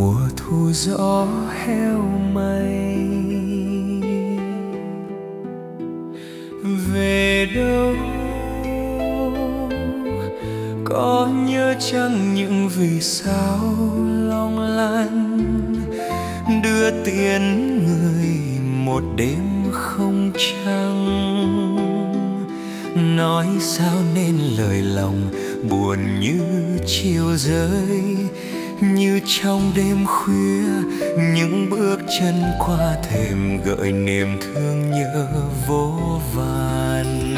mùa thu gió heo mây. Về đâu có nhớ chăng những vì sao long lanh đưa tiến người một đêm không trăng. Nói sao nên lời lòng buồn như chiều rơi, như trong đêm khuya những bước chân qua thềm gợi niềm thương nhớ vô vàn.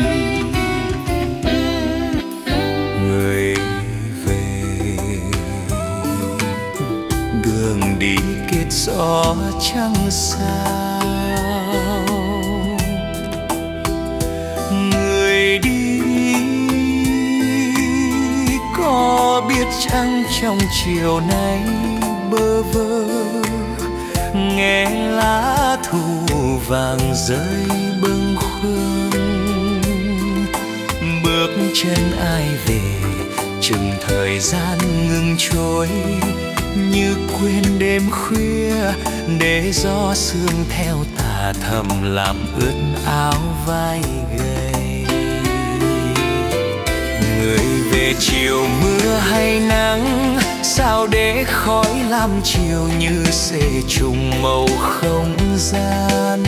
Người về đường đi kết gió chẳng sao, người đi có biết chăng trong chiều nay bơ vơ nghe lá thu vàng rơi bâng khuâng. Bước chân ai về chừng thời gian ngừng trôi, như quên đêm khuya để gió sương theo tà thầm làm ướt áo vai gầy. Người về chiều mưa hay nắng, sao để khói lam chiều như xê trùng màu không gian.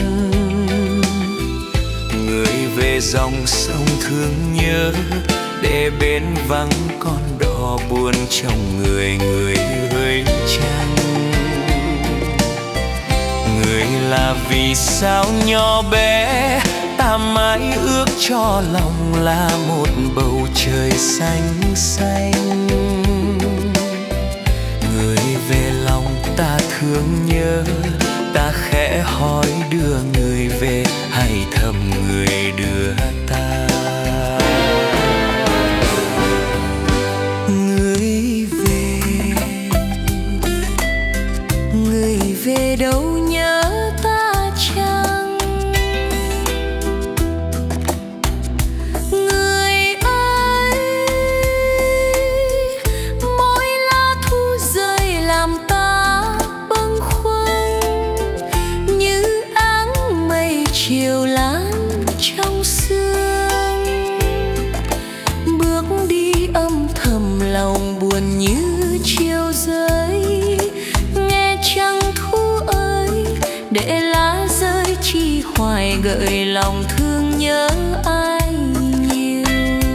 Người về dòng sông thương nhớ để bên vắng con đò buồn trong người người hơi chăng. Người là vì sao nhỏ bé ta mãi ước cho lòng là một bầu trời xanh xanh. Người về lòng ta thương nhớ, ta khẽ hỏi đưa người về hay thầm người đưa ta. Người về đâu nhớ ta chăng? Người ơi, mỗi lá thu rơi làm ta bâng khuâng, như áng mây chiều lan trong sương. Bước đi âm thầm lòng buồn như chiều rơi, trăng thu ơi để lá rơi chi hoài gợi lòng thương nhớ ai nhiều.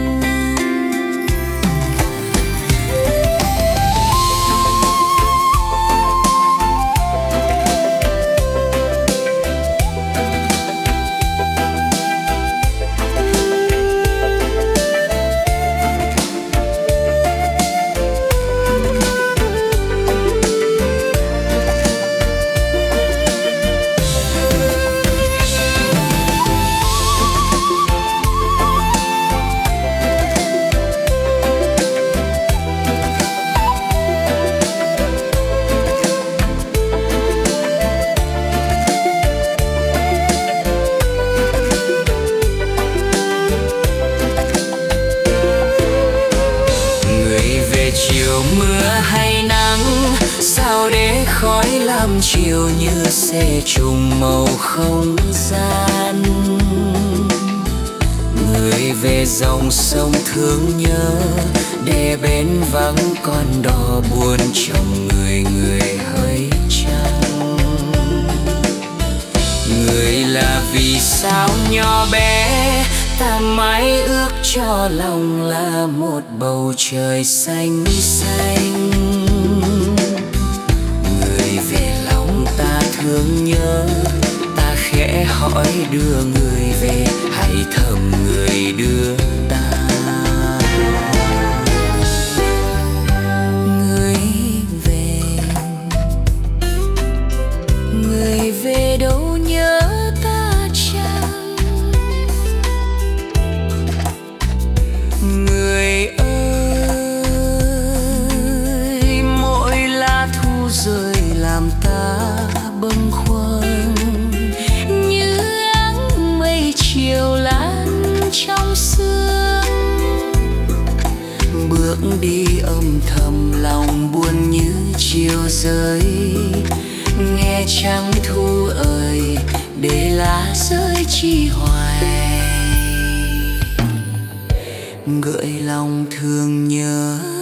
Chiều mưa hay nắng, sao để khói lam chiều như xê trùng màu không gian. Người về dòng sông thương nhớ để bên vắng con đò buồn trong người người hơi chăng. Người là vì sao nhỏ bé ta mãi ước cho lòng là một bầu trời xanh xanh. Người về lòng ta thương nhớ, ta khẽ hỏi đưa người về hay thầm người đưa ta. Người về đâu nhớ ta chăng? Người ơi, mỗi lá thu rơi làm ta bâng khuâng, như áng mây chiều lan trong sương. Bước đi âm thầm lòng buồn như chiều rơi nghe trăng thu ơi để lá rơi chi hoài, gợi lòng thương nhớ